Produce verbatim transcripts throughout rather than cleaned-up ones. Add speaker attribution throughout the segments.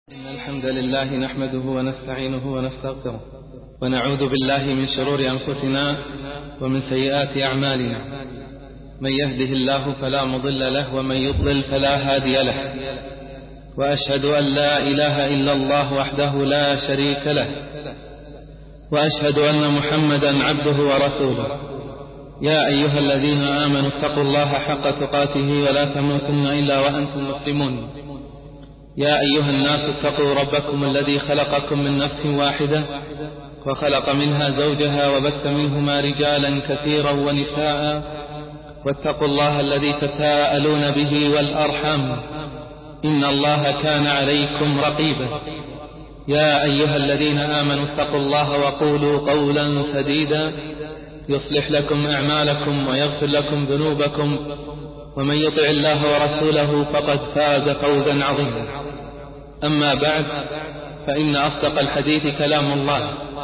Speaker 1: إن الحمد لله نحمده ونستعينه ونستغفره ونعوذ بالله من شرور أنفسنا ومن سيئات أعمالنا. من يهده الله فلا مضل له ومن يضلل فلا هادي له، وأشهد أن لا إله إلا الله وحده لا شريك له، وأشهد أن محمدا عبده ورسوله. يا أيها الذين آمنوا اتقوا الله حق تقاته ولا تموتن إلا وأنتم مسلمون. يا أيها الناس اتقوا ربكم الذي خلقكم من نفس واحدة وخلق منها زوجها وبث منهما رجالا كثيرا ونساء، واتقوا الله الذي تساءلون به والأرحام إن الله كان عليكم رقيبا. يا أيها الذين آمنوا اتقوا الله وقولوا قولا سديدا يصلح لكم أعمالكم ويغفر لكم ذنوبكم، ومن يطع الله ورسوله فقد فاز فوزا عظيما. أما بعد، فإن أصدق الحديث كلام الله،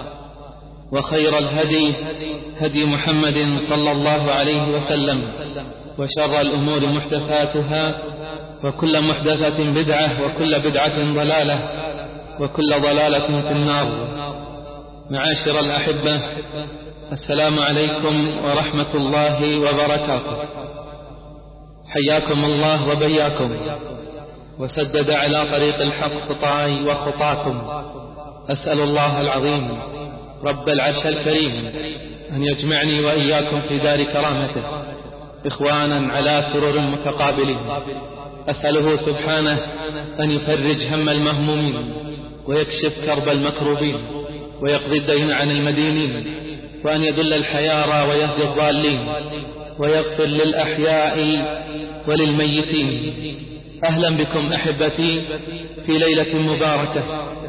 Speaker 1: وخير الهدي هدي محمد صلى الله عليه وسلم، وشر الأمور محدثاتها، وكل محدثة بدعة، وكل بدعة ضلالة، وكل ضلالة في النار. معاشر الأحبة، السلام عليكم ورحمة الله وبركاته. حياكم الله وبياكم، وسدد على طريق الحق خطاي وخطاكم. أسأل الله العظيم رب العرش الكريم أن يجمعني وإياكم في دار كرامته إخوانا على سرر متقابلين. أسأله سبحانه أن يفرج هم المهمومين، ويكشف كرب المكروبين، ويقضي الدين عن المدينين، وأن يدل الحيارى ويهدي الضالين، ويغفر للأحياء وللميتين. أهلا بكم أحبتي في ليلة مباركة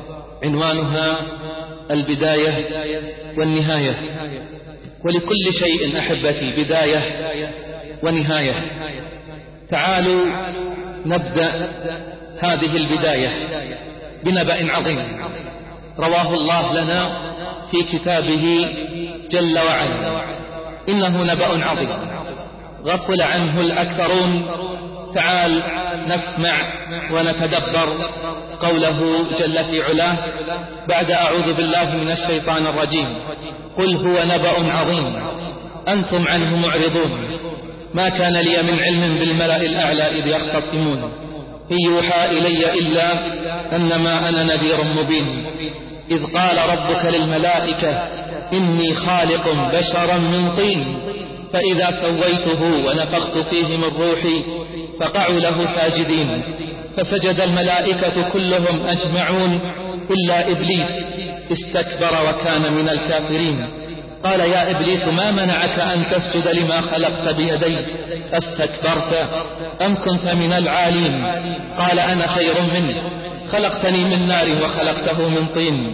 Speaker 1: عنوانها البداية والنهاية. ولكل شيء أحبتي بداية ونهاية. تعالوا نبدأ هذه البداية بنبأ عظيم رواه الله لنا في كتابه جل وعلا. إنه نبأ عظيم غفل عنه الأكثرون. تعال نسمع ونتدبر قوله جل في علاه بعد أعوذ بالله من الشيطان الرجيم: قل هو نبأ عظيم أنتم عنه معرضون، ما كان لي من علم بالملأ الأعلى إذ يختصمون، إن يوحى إلي إلا أنما أنا نذير مبين، إذ قال ربك للملائكة إني خالق بشرا من طين، فإذا سويته ونفخت فيه من روحي فقعوا له ساجدين، فسجد الملائكة كلهم أجمعون إلا إبليس استكبر وكان من الكافرين. قال يا إبليس ما منعك أن تسجد لما خلقت بيدي، أستكبرت أم كنت من العالين؟ قال أنا خير منه، خلقتني من نار وخلقته من طين.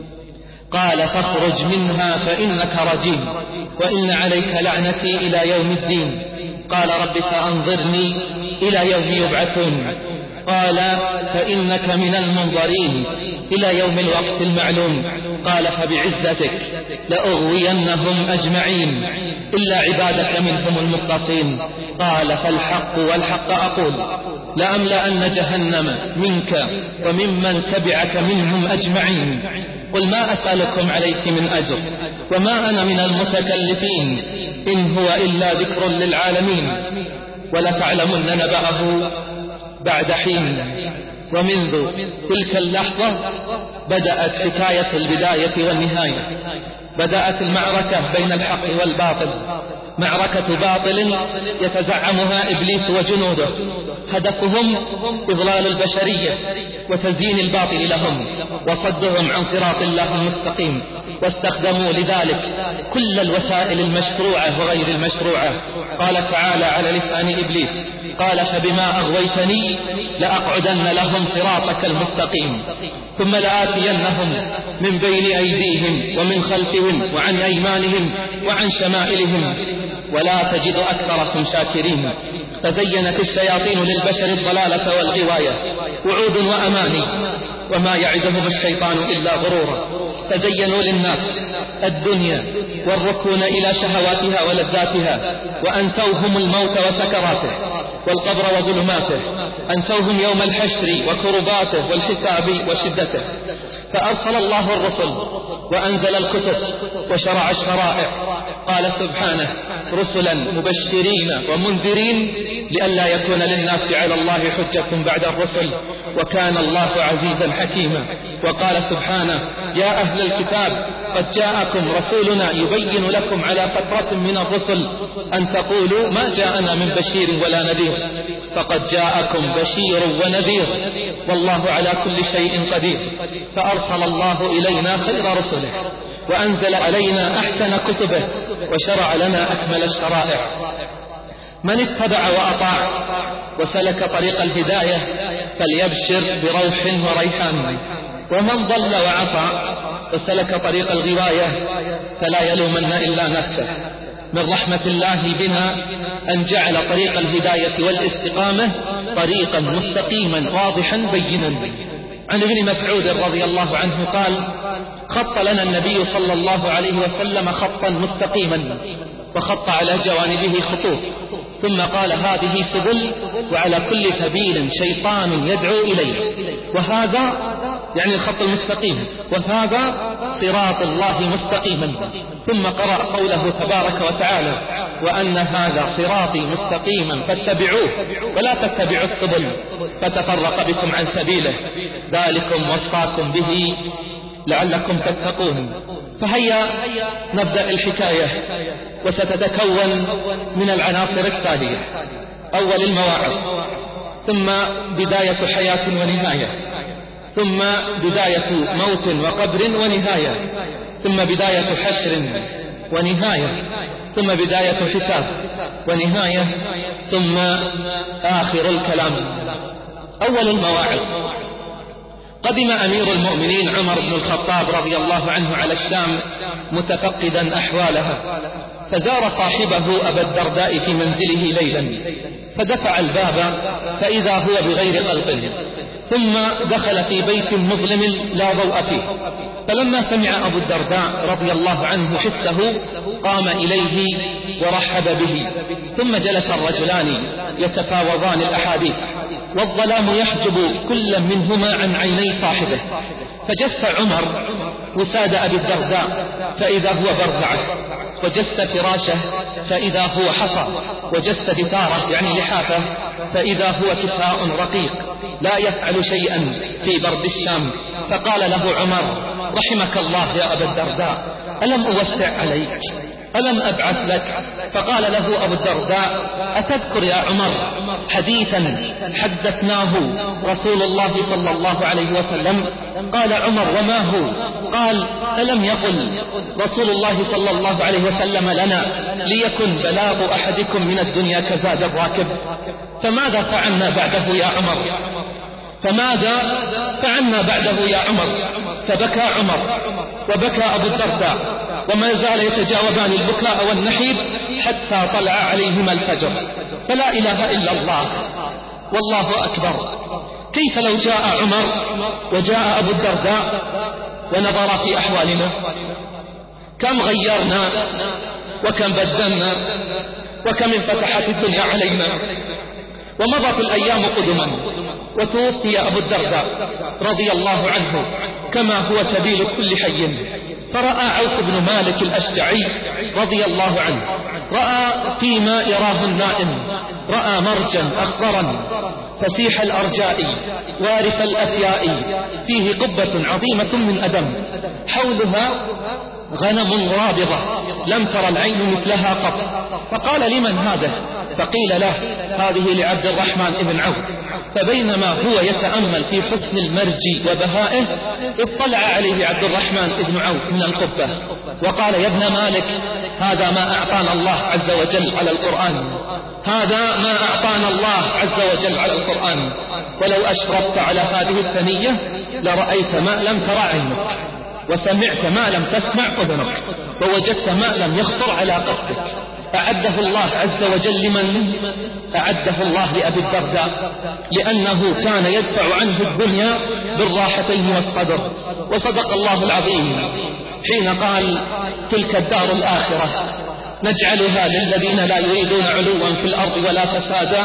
Speaker 1: قال فاخرج منها فإنك رجيم، وإن عليك لعنتي إلى يوم الدين. قال رب فأنظرني إلى يوم يبعثون. قال فإنك من المنظرين إلى يوم الوقت المعلوم. قال فبعزتك لأغوينهم أجمعين إلا عبادك منهم المخلصين. قال فالحق والحق أقول لأملأن جهنم منك وممن تبعك منهم أجمعين. قل ما أسألكم عليه من أجر وما أنا من المتكلفين، إن هو إلا ذكر للعالمين. ولتعلمن نبأه بعد حين. ومنذ تلك اللحظة بدأت حكاية البداية والنهاية. بدأت المعركة بين الحق والباطل، معركة باطل يتزعمها إبليس وجنوده، هدفهم إضلال البشرية وتزيين الباطل لهم وصدهم عن صراط الله المستقيم، واستخدموا لذلك كل الوسائل المشروعة وغير المشروعة. قال تعالى على لسان إبليس: قال فبما أغويتني لأقعدن لهم صراطك المستقيم، ثم لآتينهم من بين أيديهم ومن خلفهم وعن أيمانهم وعن شمائلهم ولا تجد أكثرهم شاكرين. فزينت الشياطين للبشر الضلالة والغواية وعود وأماني، وما يعدهم الشيطان إلا غرورا. فزينوا للناس الدنيا والركون إلى شهواتها ولذاتها، وأنسوهم الموت وسكراته، والقبر وظلماته، أنسوهم يوم الحشر وكرباته والحساب وشدته، فأرسل الله الرسل وأنزل الكتب وشرع الشرائع. قال سبحانه: رسلا مبشرين ومنذرين لئلا يكون للناس على الله حجة بعد الرسل، وكان الله عزيزا حكيما. وقال سبحانه: يا أهل الكتاب قد جاءكم رسولنا يبين لكم على فترة من الرسل أن تقولوا ما جاءنا من بشير ولا نذير، فقد جاءكم بشير ونذير والله على كل شيء قدير. فأرسل الله إلينا خير رسله وأنزل علينا أحسن كتبه وشرع لنا أكمل الشرائع. من اتبع وأطاع وسلك طريق الهداية فليبشر بروح وريحان، ومن ضل وعصى وسلك طريق الغواية فلا يلومن إلا نفسه. من رحمة الله بنا أن جعل طريق الهداية والاستقامة طريقا مستقيما واضحا بينا. عن ابن مسعود رضي الله عنه قال: خط لنا النبي صلى الله عليه وسلم خطا مستقيما وخط على جوانبه خطوط، ثم قال: هذه سبل وعلى كل سبيل شيطان يدعو إليه، وهذا يعني الخط المستقيم، وهذا صراط الله مستقيما. ثم قرأ قوله تبارك وتعالى: وأن هذا صراطي مستقيما فاتبعوه ولا تتبعوا السبل فتفرق بكم عن سبيله ذلكم وصاكم به لعلكم تتقون. فهيا نبدأ الحكاية، وستتكون من العناصر التالية: أول المواعظ، ثم بداية حياة ونهاية، ثم بداية موت وقبر ونهاية، ثم بداية حشر ونهاية، ثم بداية حساب ونهاية، ثم آخر الكلام. أول المواعظ. قدم أمير المؤمنين عمر بن الخطاب رضي الله عنه على الشام متفقدا أحوالها، فزار صاحبه أبا الدرداء في منزله ليلا، فدفع الباب فإذا هو بغير قلب، ثم دخل في بيت مظلم لا ضوء فيه، فلما سمع أبو الدرداء رضي الله عنه حسه قام إليه ورحب به، ثم جلس الرجلان يتفاوضان الأحاديث والظلام يحجب كل منهما عن عيني صاحبه، فجس عمر وساد أبي الدرداء فإذا هو برزعه، وجس فراشه فإذا هو حصى، وجس دثاره يعني لحافه فإذا هو كساء رقيق لا يفعل شيئا في برد الشام. فقال له عمر: رحمك الله يا أبا الدرداء، ألم أوسع عليك؟ ألم أبعث لك؟ فقال له أبو الدرداء: أتذكر يا عمر حديثا حدثناه رسول الله صلى الله عليه وسلم؟ قال عمر: وما هو؟ قال: ألم يقل رسول الله صلى الله عليه وسلم لنا: ليكن بلاغ أحدكم من الدنيا كزاد الراكب؟ فماذا فعلنا بعده يا عمر؟ فماذا فعلنا بعده يا عمر؟ فبكى عمر وبكى أبو الدرداء، وما زال يتجاوبان البكاء والنحيب حتى طلع عليهما الفجر. فلا إله إلا الله والله أكبر. كيف لو جاء عمر وجاء أبو الدرداء ونظر في أحوالنا؟ كم غيرنا وكم بدلنا وكم انفتحت الدنيا علينا. ومضت الأيام قدما، وتوفي أبو الدرداء رضي الله عنه كما هو سبيل كل حي. فرأى عوف بن مالك الأشجعي رضي الله عنه، رأى فيما يراه النائم، رأى مرجا أخضرا فسيح الأرجاء وارث الأثياء، فيه قبة عظيمة من أدم، حولها غنم رابضة لم تر العين مثلها قط. فقال: لمن هذا؟ فقيل له: هذه لعبد الرحمن بن عوف. فبينما هو يتأمل في حسن المرج وبهائه اطلع عليه عبد الرحمن بن عوف من القبة وقال: يا ابن مالك، هذا ما أعطانا الله عز وجل على القرآن، هذا ما أعطانا الله عز وجل على القرآن، ولو أشرفت على هذه الثنية لرأيت ما لم تر عينك، وسمعت ما لم تسمع أذنك، ووجدت ما لم يخطر على قلبك. أعده الله عز وجل لمن؟ أعده الله لأبي الدرداء، لأنه كان يدفع عنه الدنيا بالراحتين والصدر. وصدق الله العظيم حين قال: تلك الدار الآخرة نجعلها للذين لا يريدون علوا في الأرض ولا فسادا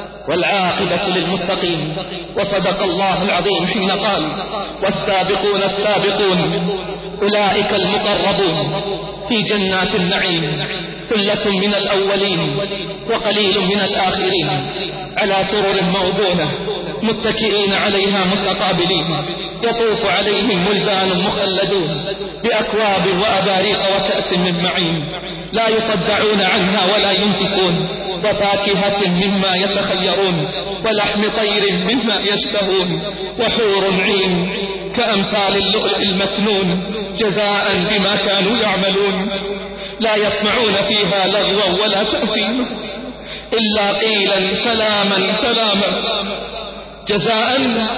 Speaker 1: والعاقبة للمتقين. وصدق الله العظيم حين قال: والسابقون السابقون أولئك المقربون في جنات النعيم ثلة من الأولين وقليل من الآخرين على سرر موضونة متكئين عليها متقابلين يطوف عليهم ولدان مخلدون بأكواب وأباريق وكأس من معين لا يصدعون عنها ولا ينفقون وفاكهة مما يتخيرون ولحم طير مما يشتهون وحور عين كأمثال اللؤلؤ المكنون جزاء بما كانوا يعملون لا يسمعون فيها لغوا ولا تأثيما إلا قيلا سلاما سلاما جزاء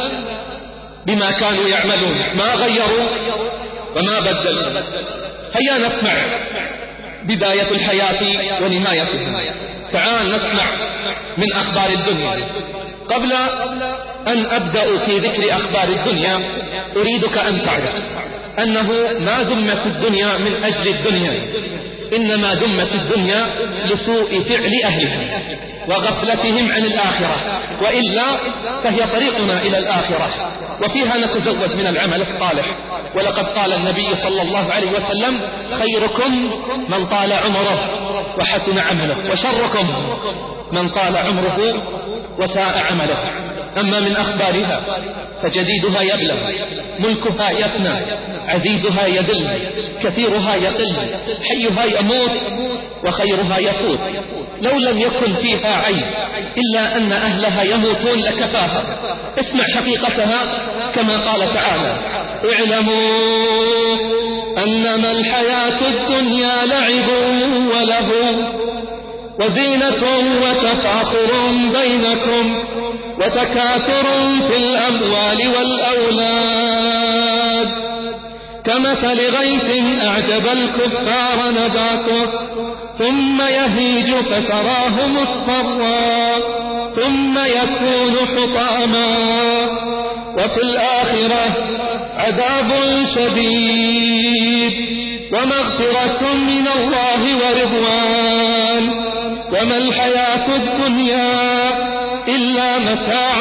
Speaker 1: بما كانوا يعملون. ما غيروا وما بدلوا. هيا نسمع بداية الحياة ونهايتها. تعال نسمع من أخبار الدنيا. قبل أن أبدأ في ذكر أخبار الدنيا أريدك أن تعرف أنه ما دمت الدنيا من أجل الدنيا، إنما دمت الدنيا لسوء فعل أهلها وغفلتهم عن الآخرة، وإلا فهي طريقنا إلى الآخرة وفيها نتزود من العمل الصالح. ولقد قال النبي صلى الله عليه وسلم: خيركم من طال عمره وحسن عمله، وشركم من طال عمره وساء عمله. أما من أخبارها فجديدها يبلغ، ملكها يفنى، عزيزها يدل، كثيرها يقل، حيها يموت وخيرها يفوت. لو لم يكن فيها عيب إلا أن أهلها يموتون لكفاها. اسمع حقيقتها كما قال تعالى: اعلموا أنما الحياة الدنيا لعب وله وزينة وتفاخر بينكم وتكاثر في الأموال والأولاد كمثل غيث أعجب الكفار نباته ثم يهيج فتراه مصفرا ثم يكون حطاما وفي الآخرة عذاب شديد ومغفرة من الله ورضوان وما الحياة الدنيا إلا متاع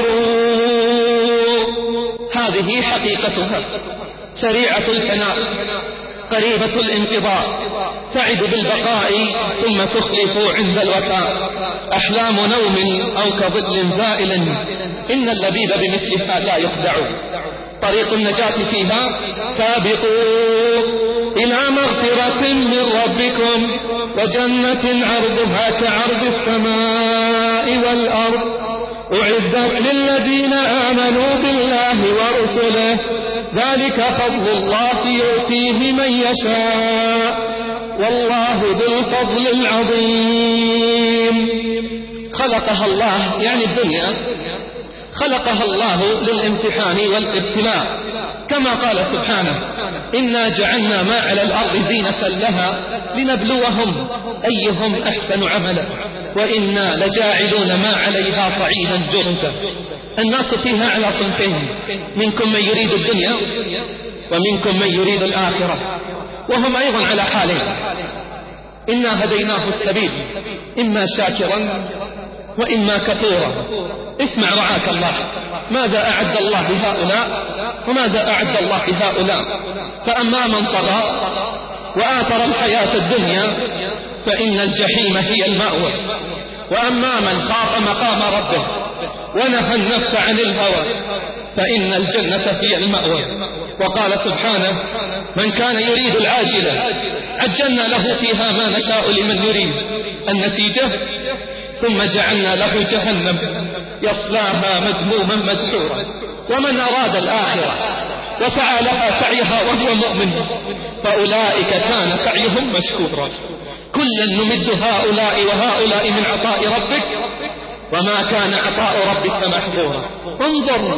Speaker 1: الغرور. هذه حقيقتها، سريعة الفناء قريبة الانقضاء، تعد بالبقاء ثم تخلف عند الوفاء، أحلام نوم أو كظل زائل، إن اللبيب بمثلها لا يخدع. طريق النجاة فيها: سابقوا إلى مغفرة من ربكم وجنة عرضها كعرض السماء والأرض أعدت للذين آمنوا بالله ورسله ذلك فضل الله يؤتيه من يشاء والله ذو الفضل العظيم. خلقها الله، يعني الدنيا خلقها الله للامتحان والابتلاء، كما قال سبحانه: إنا جعلنا ما على الأرض زينة لها لنبلوهم أيهم أحسن عملا وإنا لجاعلون ما عليها صعيدا جرزا. الناس فيها على صنفين: منكم من يريد الدنيا ومنكم من يريد الآخرة، وهم أيضا على حالين: إنا هديناه السبيل إما شاكرا وإما كفورا. اسمع رعاك الله، ماذا أعد الله لهؤلاء وماذا أعد الله لهؤلاء. فأما من طغى وآثر الحياة الدنيا فإن الجحيم هي المأوى، وأما من خاف مقام ربه ونهى النفس عن الهوى فإن الجنة هي المأوى. وقال سبحانه: من كان يريد العاجلة عجلنا له فيها ما نشاء لمن يريد. النتيجة: ثم جعلنا له جهنم يصلاها مذموما مدحورا. ومن أراد الآخرة وسعى لها سعيها وهو مؤمن فأولئك كان سعيهم مشكورا. كلا نمد هؤلاء وهؤلاء من عطاء ربك وما كان عطاء ربك محظورا. انظر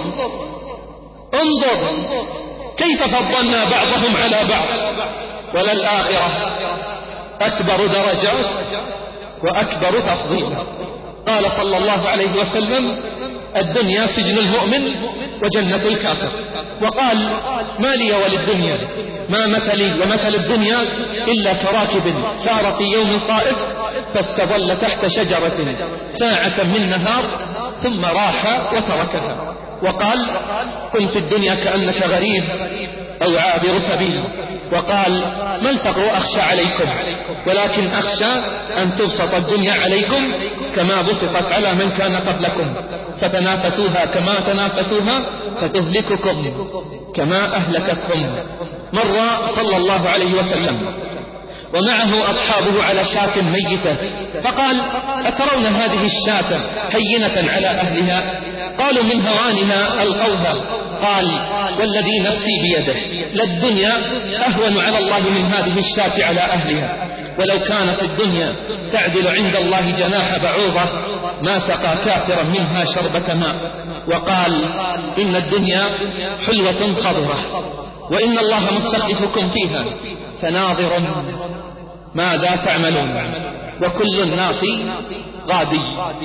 Speaker 1: انظر كيف فضلنا بعضهم على بعض، وللآخرة أكبر درجات وأكبر تفضيلا. قال صلى الله عليه وسلم: الدنيا سجن المؤمن وجنة الكافر. وقال: ما لي وللدنيا ما مثلي ومثل الدنيا إلا كراكب سار في يوم صائف فاستظل تحت شجرة ساعة من نهار ثم راح وتركها وقال كن في الدنيا كأنك غريب أو عابر سبيل. وقال ما الفقر أخشى عليكم ولكن أخشى أن تبسط الدنيا عليكم كما بسطت على من كان قبلكم فتنافسوها كما تنافسوها فتهلككم كما أهلكتكم. مر صلى الله عليه وسلم ومعه أصحابه على شاة ميتة فقال أترون هذه الشاة هينة على أهلها؟ قالوا من هوانها ألقوها. قال والذي نفسي بيده للدنيا أهون على الله من هذه الشاة على أهلها ولو كانت الدنيا تعدل عند الله جناح بعوضة ما سقى كافرا منها شربة ماء. وقال إن الدنيا حلوة خضرة وإن الله مستخلفكم فيها فناظر ماذا تعملون وكل الناس غادي.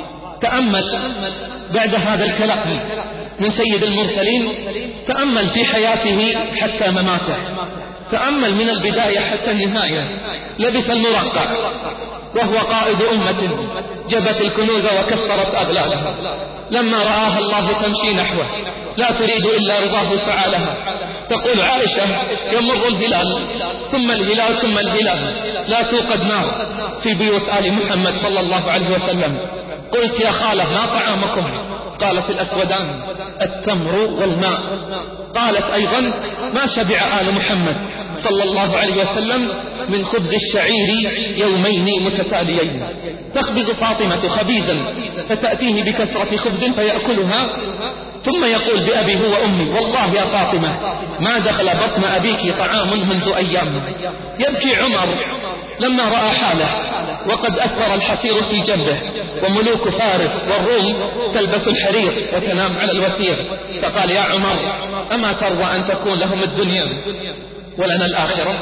Speaker 1: تأمل بعد هذا الكلام من سيد المرسلين، تأمل في حياته حتى مماته، تأمل من البداية حتى النهاية. لبس المرقع وهو قائد أمة جبت الكنوز وكسرت أغلالها. لما رآها الله تمشي نحوه لا تريد إلا رضاه فعلها. تقول عائشة يمر الهلال ثم الهلال ثم الهلال لا توقد نار في بيوت آل محمد صلى الله عليه وسلم. قلت يا خالة ما طعامكم؟ قالت الأسودان التمر والماء. قالت أيضا ما شبع آل محمد صلى الله عليه وسلم من خبز الشعير يومين متتاليين. تخبز فاطمة خبيزا فتأتيه بكسرة خبز فيأكلها ثم يقول بأبي هو أمي والله يا فاطمة ما دخل بطن أبيك طعام منذ أيام. يبكي عمر لما رأى حاله وقد أثر الحسير في جنبه وملوك فارس والروم تلبس الحرير وتنام على الوثير، فقال يا عمر أما ترضى أن تكون لهم الدنيا ولنا الآخرة؟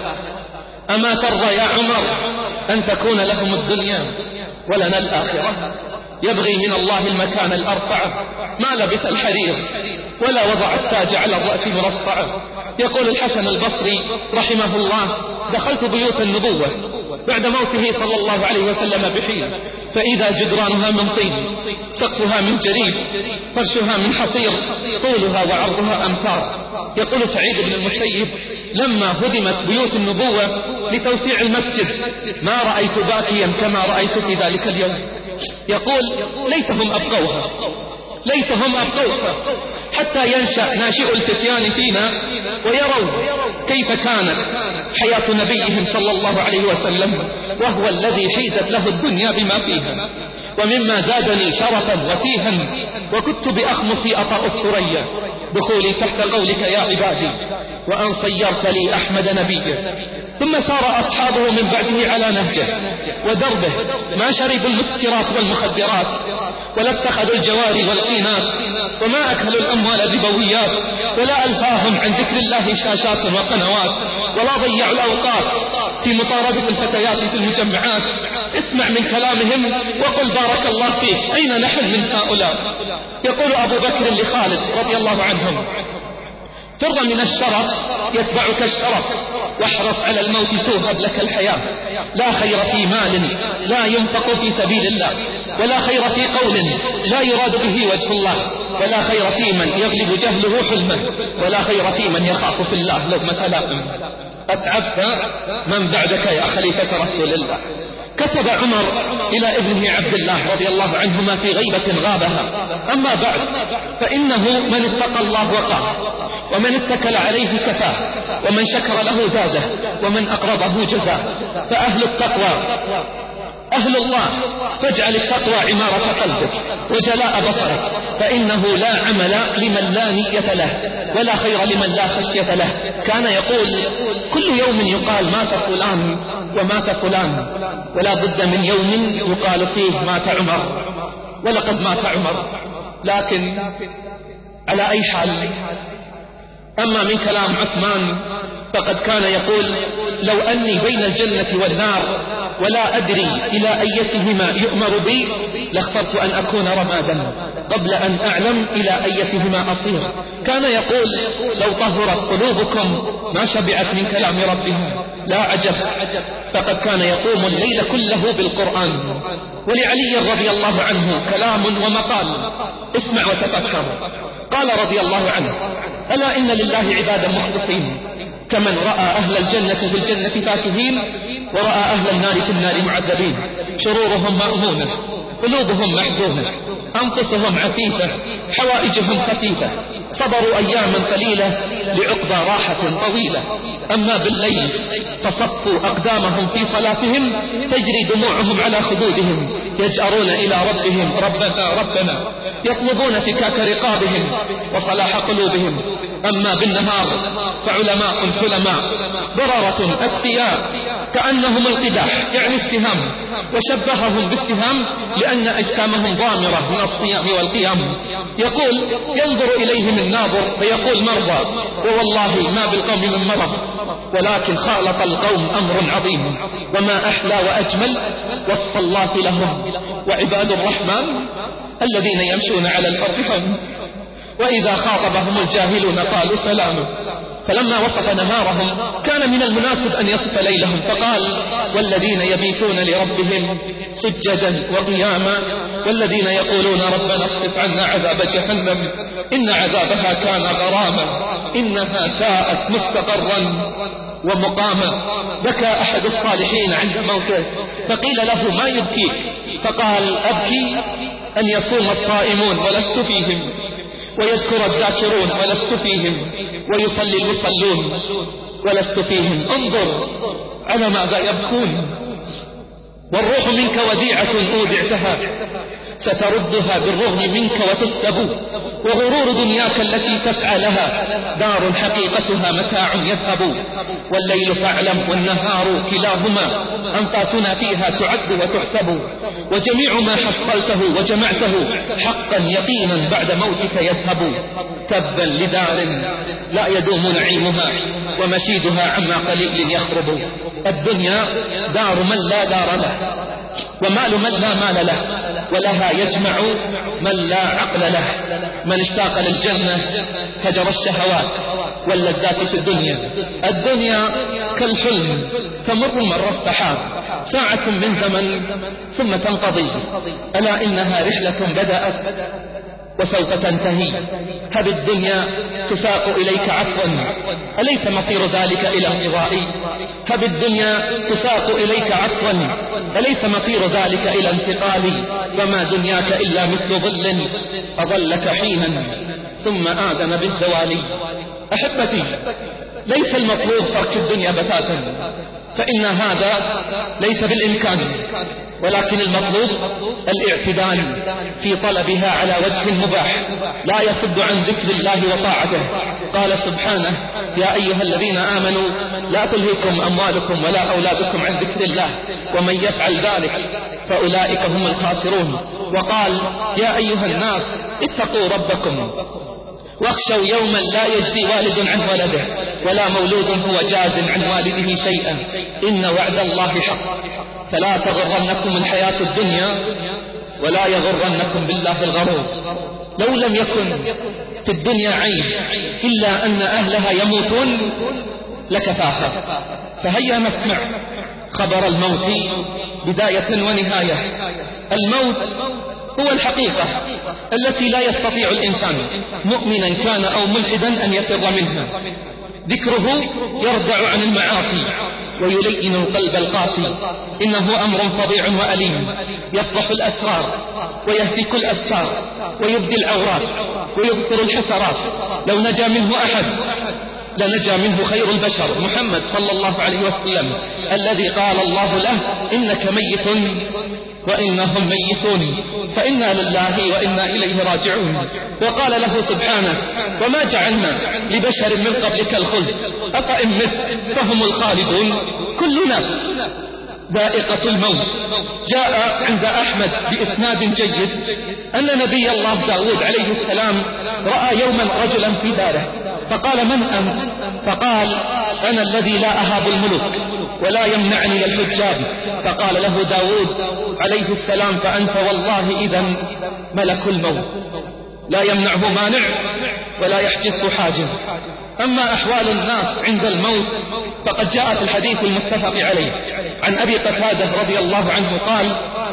Speaker 1: أما ترضى يا عمر أن تكون لهم الدنيا ولنا الآخرة؟ يبغي من الله المكان الأرفع، ما لبس الحرير ولا وضع التاج على الرأس مرصعا. يقول الحسن البصري رحمه الله دخلت بيوت النبوة بعد موته صلى الله عليه وسلم بحين فإذا جدرانها من طين سقفها من جريد فرشها من حصير طولها وعرضها أمتار. يقول سعيد بن المسيب لما هدمت بيوت النبوة لتوسيع المسجد ما رأيت باكيا كما رأيت في ذلك اليوم. يقول ليتهم أبقوها ليتهم أبقوها حتى ينشأ ناشئ الفتيان فينا ويروا كيف كانت حياة نبيهم صلى الله عليه وسلم وهو الذي حيزت له الدنيا بما فيها. ومما زادني شرفا وتيها وكنت بأخمصي أطأ الثريا دخولي تحت قولك يا عبادي وأن صيرت لي أحمد نبيا. ثم سار أصحابه من بعده على نهجه ودربه، ما شربوا المسكرات والمخدرات ولا اتخذوا الجواري والقينات وما أكلوا الأموال ببويات ولا ألهاهم عن ذكر الله شاشات وقنوات ولا ضيعوا الأوقات في مطاردة الفتيات في المجمعات. اسمع من كلامهم وقل بارك الله فيك أين نحن من هؤلاء؟ يقول أبو بكر لخالد رضي الله عنهم فر من الشرف يتبعك الشرف واحرص على الموت توهب لك الحياة. لا خير في مال لا ينفق في سبيل الله ولا خير في قول لا يراد به وجه الله ولا خير في من يغلب جهله حلمه ولا خير في من يخاف في الله لومة لائم. أتعبت من بعدك يا خليفة رسول الله. كتب عمر إلى ابنه عبد الله رضي الله عنهما في غيبة غابها أما بعد فإنه من اتقى الله وقاه ومن اتكل عليه كفاه ومن شكر له زاده ومن أقرضه جزاه. فأهل التقوى أهل الله فاجعل التقوى عمارة قلبك وجلاء بصرك فإنه لا عمل لمن لا نية له ولا خير لمن لا خشية له. كان يقول كل يوم يقال مات فلان ومات فلان ولا بد من يوم يقال فيه مات عمر ولقد مات عمر. لكن على أي حال أما من كلام عثمان فقد كان يقول لو أني بين الجنة والنار ولا أدري إلى أيتهما يؤمر بي لاخترت أن أكون رمادا قبل أن أعلم إلى أيتهما أصير.
Speaker 2: كان يقول لو طهرت قلوبكم ما شبعت من كلام ربها. لا عجب، فقد كان يقوم الليل كله بالقرآن. ولعلي رضي الله عنه كلام ومقال، اسمع وتفكر. قال رضي الله عنه: ألا إن لله عبادا مخلصين، كمن رأى أهل الجنة في الجنة فاكهين، ورأى أهل النار في النار معذبين، شرورهم مأمونة، قلوبهم محزونة، أنفسهم عفيفة، حوائجهم خفيفة، صبروا أياما قليلة لعقبى راحة طويلة. أما بالليل فصفوا أقدامهم في صلاتهم، تجري دموعهم على خدودهم، يجأرون إلى ربهم: ربنا ربنا، يطلبون فكاك رقابهم وصلاح قلوبهم. أما بالنهار فعلماء حلماء ضررة أتقياء كأنهم القداح، يعني السهام، وشبههم بالسهام لأن أجسامهم ضامرة من الصيام والقيام. يقول: ينظر إليهم الناظر فيقول مرضى، ووالله ما بالقوم من مرض، ولكن خالط القوم أمر عظيم. وما أحلى وأجمل وصف الله لهم. وعباد الرحمن الذين يمشون على الأرض هون، وإذا خاطبهم الجاهلون قالوا سلاما. فلما وصف نهارهم كان من المناسب أن يصف ليلهم، فقال: والذين يبيتون لربهم سجدا وقياما، والذين يقولون ربنا اصرف عنا عذاب جهنم إن عذابها كان غراما إنها ساءت مستقرا ومقاما. بكى أحد الصالحين عند موته فقيل له: ما يبكيك؟ فقال: أبكي أن يصوم الصائمون ولست فيهم، ويذكر الذاكرون ولست فيهم، ويصلي المصلون ولست فيهم. انظر على ماذا يبكون. والروح منك وديعة أودعتها، ستردها بالرغم منك وتسلب. وغرور دنياك التي تسعى لها دار حقيقتها متاع يذهب. والليل فاعلم والنهار كلاهما أنفاسنا فيها تعد وتحسب. وجميع ما حصلته وجمعته حقا يقينا بعد موتك يذهب. تبا لدار لا يدوم نعيمها، ومشيدها عما قليل يخرب. الدنيا دار من لا دار له، ومال من لا مال له، ولها يجمع من لا عقل له. من اشتاق للجنة هجر الشهوات واللذات في الدنيا. الدنيا كالحلم تمر مر السحاب، ساعة من زمن ثم تنقضي. ألا إنها رحلة بدأت وسوف تنتهي. هب الدنيا تساق إليك عفوا، أليس مصير ذلك إلى انقضاء؟ هب الدنيا تساق إليك عفوا، أليس مصير ذلك إلى انتقال؟ وما دنياك إلا مثل ظل أظلك حينا ثم آذن بالزوال. أحبتي، ليس المطلوب ترك الدنيا بتاتا، فإن هذا ليس بالإمكان، ولكن المطلوب الاعتدال في طلبها على وجه مباح لا يصد عن ذكر الله وطاعته. قال سبحانه: يا أيها الذين آمنوا لا تلهكم أموالكم ولا أولادكم عن ذكر الله ومن يفعل ذلك فأولئك هم الخاسرون. وقال: يا أيها الناس اتقوا ربكم واخشوا يوما لا يجزي والد عن ولده ولا مولود هو جاز عن والده شيئا إن وعد الله حق فلا تغرنكم الحياة الدنيا ولا يغرنكم بالله الغرور. لو لم يكن في الدنيا عيب إلا أن أهلها يموتون لكفاها. فهيا نسمع خبر الموت بداية ونهاية. الموت هو الحقيقة التي لا يستطيع الإنسان مؤمنا كان أو ملحدا أن يفر منها. ذكره يردع عن المعاصي ويلين القلب القاسي. إنه أمر فظيع وأليم، يفضح الأسرار ويهتك الأستار ويبدي العورات ويبطر الحسرات. لو نجا منه أحد لنجا منه خير البشر محمد صلى الله عليه وسلم، الذي قال الله له: إنك ميت وإنهم ميتون فإنا لله وإنا إليه راجعون. وقال له سبحانه: وما جعلنا لبشر من قبلك الخلد أفإن مت فهم الخالدون كل نفس ذائقة الموت. جاء عند أحمد بإسناد جيد أن نبي الله داود عليه السلام رأى يوما رجلا في داره فقال: من أنت؟ فقال: أنا الذي لا أهاب الملوك ولا يمنعني الحجاب. فقال له داود عليه السلام: فأنت والله إذن ملك الموت لا يمنعه مانع ولا يحجز حاجز. أما أحوال الناس عند الموت فقد جاء في الحديث المتفق عليه عن أبي قتادة رضي الله عنه قال: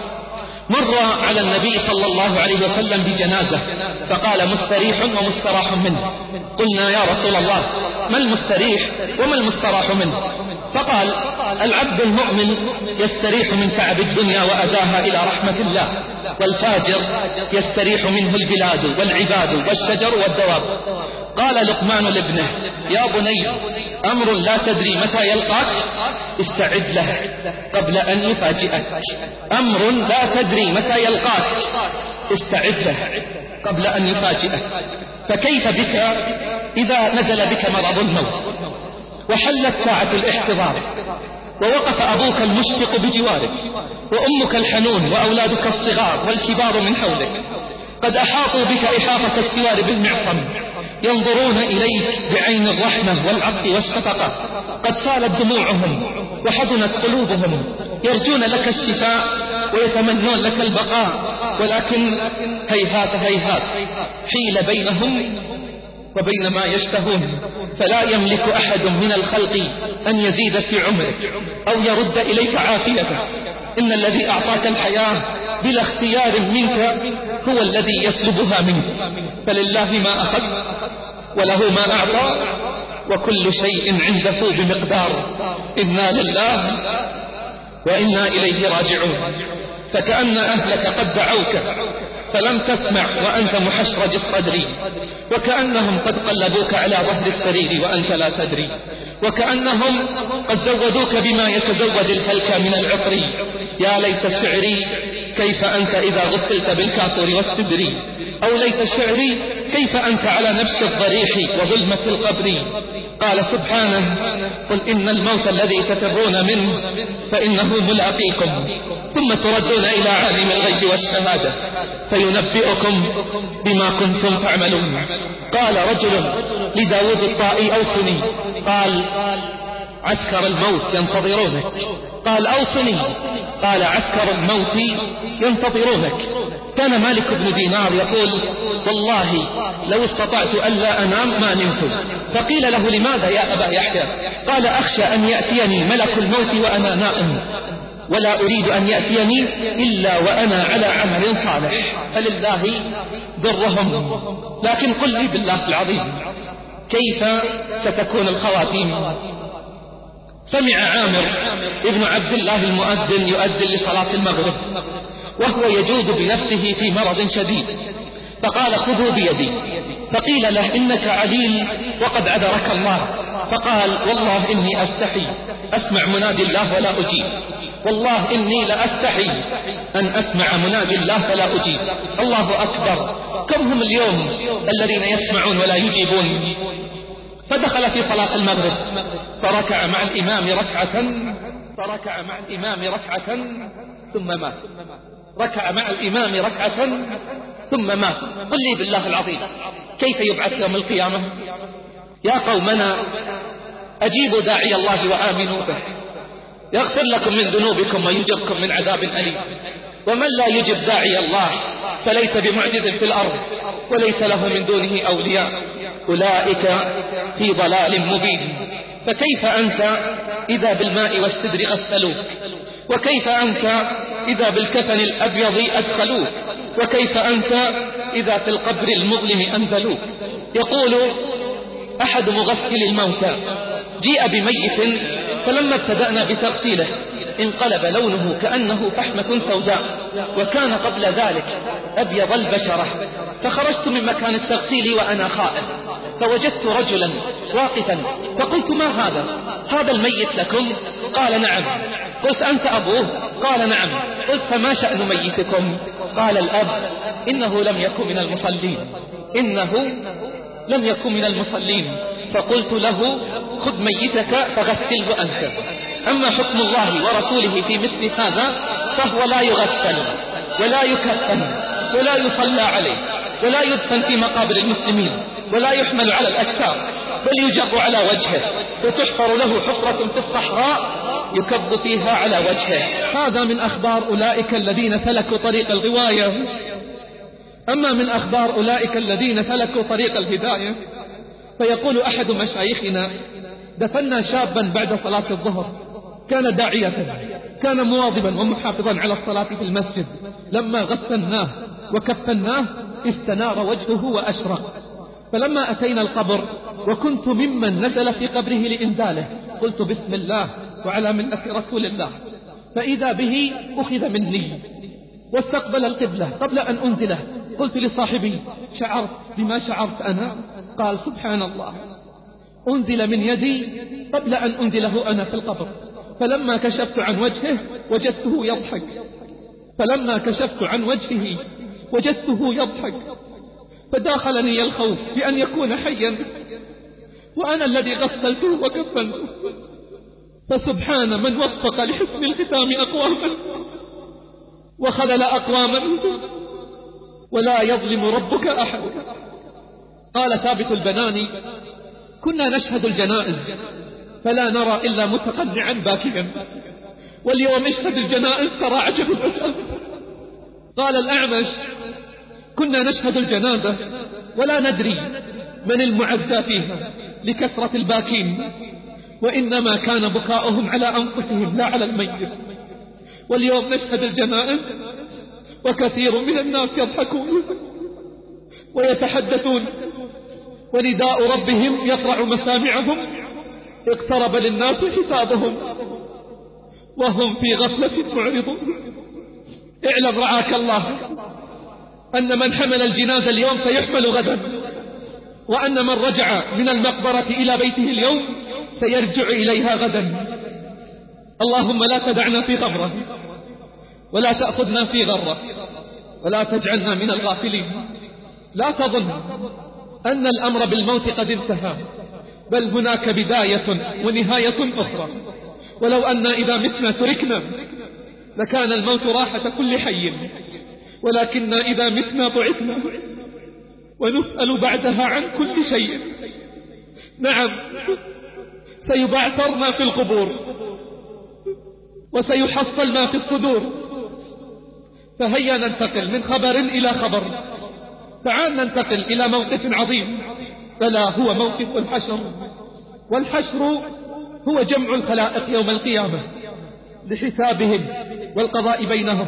Speaker 2: مر على النبي صلى الله عليه وسلم بجنازة فقال: مستريح ومستراح منه. قلنا: يا رسول الله، ما المستريح وما المستراح منه؟ فقال: العبد المؤمن يستريح من تعب الدنيا وأذاها إلى رحمة الله، والفاجر يستريح منه البلاد والعباد والشجر والدواب. قال لقمان لابنه: يا بني، أمر لا تدري متى يلقاك، استعد له قبل أن يفاجئك. أمر لا تدري متى يلقاك، استعد له قبل أن يفاجئك. فكيف بك إذا نزل بك مرض الموت وحلت ساعة الاحتضار ووقف أبوك المشفق بجوارك وأمك الحنون وأولادك الصغار والكبار من حولك قد أحاطوا بك إحاطة السوار بالمعصم، ينظرون إليك بعين الرحمة والعطف والشفقة، قد سالت دموعهم وحزنت قلوبهم، يرجون لك الشفاء ويتمنون لك البقاء، ولكن هيهات هيهات حيل بينهم وبين ما يشتهون، فلا يملك أحد من الخلق أن يزيد في عمرك أو يرد إليك عافيتك. إن الذي أعطاك الحياة بلا اختيار منك هو الذي يسلبها منك، فلله ما أخذ وله ما أعطى وكل شيء عنده بمقدار. إنا لله وإنا إليه راجعون. فكأن أهلك قد دعوك فلم تسمع وأنت محشرج الصدر، وكأنهم قد قلبوك على ظهر السرير وأنت لا تدري، وكأنهم قد زودوك بما يتزود الفلك من العطر. يا ليت شعري كيف أنت إذا غسلت بالكافور والسدر، أو ليت شعري كيف أنت على نفس الضريح وظلمة القبر. قال سبحانه: قل إن الموت الذي تفرون منه فإنه ملاقيكم، ثم تردون إلى عالم الغيب والشهادة فينبئكم بما كنتم تعملون. قال رجل لداود الطائي: أوصني. قال: عسكر الموت ينتظرونك. قال: أوصني. قال: عسكر الموت ينتظرونك. كان مالك بن دينار يقول: والله لو استطعت ألا أنام ما نمت. فقيل له: لماذا يا أبا يحيى؟ قال: أخشى أن يأتيني ملك الموت وأنا نائم، ولا أريد أن يأتيني إلا وأنا على عمل صالح. فلله برهم. لكن قل لي بالله العظيم، كيف ستكون الخواتيم؟ سمع عامر ابن عبد الله المؤذن يؤذن لصلاة المغرب وهو يجود بنفسه في مرض شديد، فقال: خذوا بيدي. فقيل له: إنك عليل وقد عذرك الله. فقال: والله إني أستحي أسمع منادي الله ولا أجيب، والله إني لأستحي أن أسمع منادي الله ولا أجيب. الله أكبر، كم هم اليوم الذين يسمعون ولا يجيبون؟ فدخل في صلاة المغرب فركع مع الإمام ركعة فركع مع الإمام ركعة ثم مات. ركع مع الإمام ركعة ثم مات. قل لي بالله العظيم، كيف يبعث يوم القيامة؟ يا قومنا، أجيبوا داعي الله وآمنوا به يغفر لكم من ذنوبكم ويجركم من عذاب أليم. ومن لا يجب داعي الله فليس بمعجز في الأرض وليس له من دونه أولياء، أولئك في ضلال مبين. فكيف أنت إذا بالماء والسدر غسلوك؟ وكيف أنت إذا بالكفن الأبيض أدخلوك؟ وكيف أنت إذا في القبر المظلم أنزلوك؟ يقول أحد مغسل الموتى: جيء بميت فلما ابتدأنا بتغسيله انقلب لونه كأنه فحمة سوداء، وكان قبل ذلك أبيض البشرة، فخرجت من مكان التغسيل وأنا خائف فوجدت رجلا واقفا فقلت: ما هذا؟ هذا الميت لكم؟ قال: نعم. قلت: أنت أبوه؟ قال: نعم. قلت: فما شأن ميتكم؟ قال: الأب إنه لم يكن من المصلين إنه لم يكن من المصلين. فقلت له: خذ ميتك فغسله أنت. أما حكم الله ورسوله في مثل هذا فهو لا يغسل ولا يكفن ولا يصلى عليه ولا يدفن في مقابر المسلمين ولا يحمل على الأكثار، بل يجر على وجهه وتحفر له حفرة في الصحراء يكب فيها على وجهه. هذا من أخبار أولئك الذين سلكوا طريق الغواية. أما من أخبار أولئك الذين سلكوا طريق الهداية فيقول أحد مشايخنا: دفنا شابا بعد صلاة الظهر، كان داعية، كان مواظبا ومحافظا على الصلاة في المسجد، لما غسلناه وكفناه استنار وجهه وأشرق، فلما أتينا القبر وكنت ممن نزل في قبره لإنزاله قلت بسم الله وعلى ملة رسول الله، فإذا به أخذ مني واستقبل القبلة قبل أن أنزله. قلت لصاحبي: شعرت بما شعرت أنا؟ قال: سبحان الله، أنزل من يدي قبل أن أنزله أنا في القبر، فلما كشفت عن وجهه وجدته يضحك فلما كشفت عن وجهه وجدته يضحك فداخلني الخوف بأن يكون حيا وأنا الذي غسلته وكفنته. فسبحان من وفق لحسن الختام أقواما وخذل أقواما، ولا يظلم ربك أحد. قال ثابت البناني: كنا نشهد الجنائز فلا نرى إلا متقنعا باكيا، واليوم نشهد الجنائز ترى عجب العجب. قال الأعمش: كنا نشهد الجنازة ولا ندري من المعزى فيها لكثرة الباكين، وإنما كان بكاؤهم على أنفسهم لا على الميت، واليوم نشهد الجنائز وكثير من الناس يضحكون ويتحدثون، ونداء ربهم يقرع مسامعهم، اقترب للناس حسابهم وهم في غفلة معرضون. اعلم رعاك الله أن من حمل الجنازة اليوم سيحمل غدا، وأن من رجع من المقبرة إلى بيته اليوم سيرجع إليها غدا. اللهم لا تدعنا في غمرة ولا تأخذنا في غرة ولا تجعلنا من الغافلين. لا تظن أن الأمر بالموت قد انتهى، بل هناك بداية ونهاية أخرى. ولو أن إذا متنا تركنا لكان الموت راحة كل حي، ولكننا إذا متنا بعثنا ونسأل بعدها عن كل شيء. نعم، سيبعثرنا في القبور وسيحصل ما في الصدور. فهيا ننتقل من خبر إلى خبر. تعال ننتقل إلى موقف عظيم، فلا هو موقف الحشر. والحشر هو جمع الخلائق يوم القيامة لحسابهم والقضاء بينهم.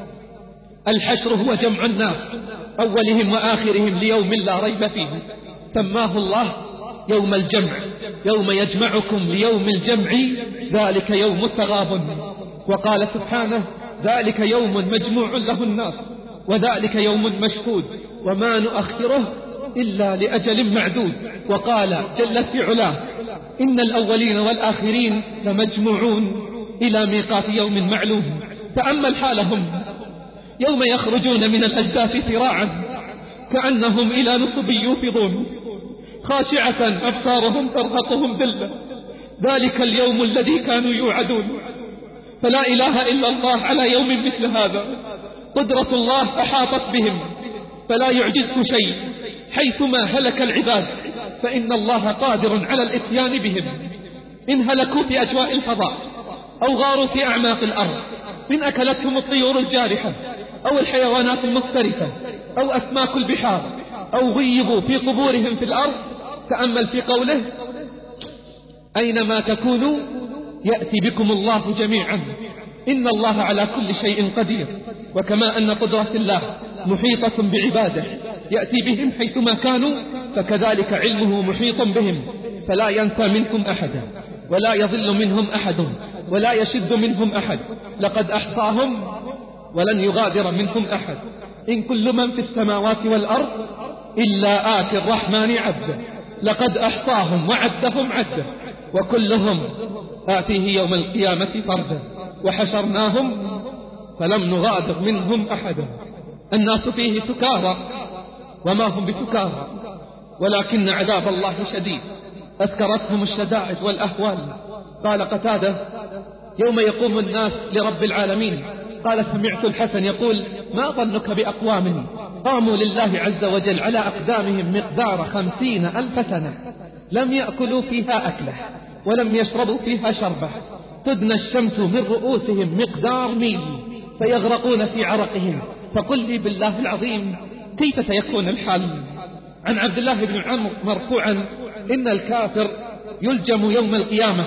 Speaker 2: الحشر هو جمع الناس أولهم وآخرهم ليوم لا ريب فيه، سماه الله يوم الجمع، يوم يجمعكم ليوم الجمع ذلك يوم التغابن. وقال سبحانه: ذلك يوم مجموع له الناس وذلك يوم مشهود وما نؤخره إلا لأجل معدود. وقال جل في علاه: إن الأولين والآخرين لمجموعون إلى ميقات يوم معلوم. تأمل حالهم يوم يخرجون من الأجداث سراعا كأنهم إلى نصب يوفضون، خاشعة أبصارهم ترهقهم ذلة، ذلك اليوم الذي كانوا يوعدون. فلا إله إلا الله على يوم مثل هذا. قدرة الله أحاطت بهم فلا يعجزه شيء، حيثما هلك العباد فإن الله قادر على الإتيان بهم. إن هلكوا في أجواء الفضاء أو غاروا في أعماق الأرض، إن أكلتهم الطيور الجارحة أو الحيوانات المفترسة أو أسماك البحار أو غيبوا في قبورهم في الأرض. تأمل في قوله: أينما تكونوا يأتي بكم الله جميعا إن الله على كل شيء قدير. وكما أن قدرة الله محيطة بعباده يأتي بهم حيثما كانوا، فكذلك علمه محيط بهم فلا ينسى منكم أحدا ولا يضل منهم أحد ولا يشد منهم أحد. لقد أحصاهم ولن يغادر منهم أحد. إن كل من في السماوات والأرض إلا آتي الرحمن عبدا. لقد أحصاهم وعدهم عدا وكلهم آتيه يوم القيامة فردا وحشرناهم فلم نغادر منهم أحدا. الناس فيه سكارى وما هم بسكارى ولكن عذاب الله شديد، أسكرتهم الشدائد والأهوال. قال قتادة: يوم يقوم الناس لرب العالمين، قال سمعت الحسن يقول: ما ظنك بأقوام قاموا لله عز وجل على أقدامهم مقدار خمسين ألف سنة لم يأكلوا فيها أكله ولم يشربوا فيها شربة، تدنى الشمس من رؤوسهم مقدار ميل فيغرقون في عرقهم. فقل لي بالله العظيم كيف سيكون الحال؟ عن عبد الله بن عمرو مرفوعا: إن الكافر يلجم يوم القيامة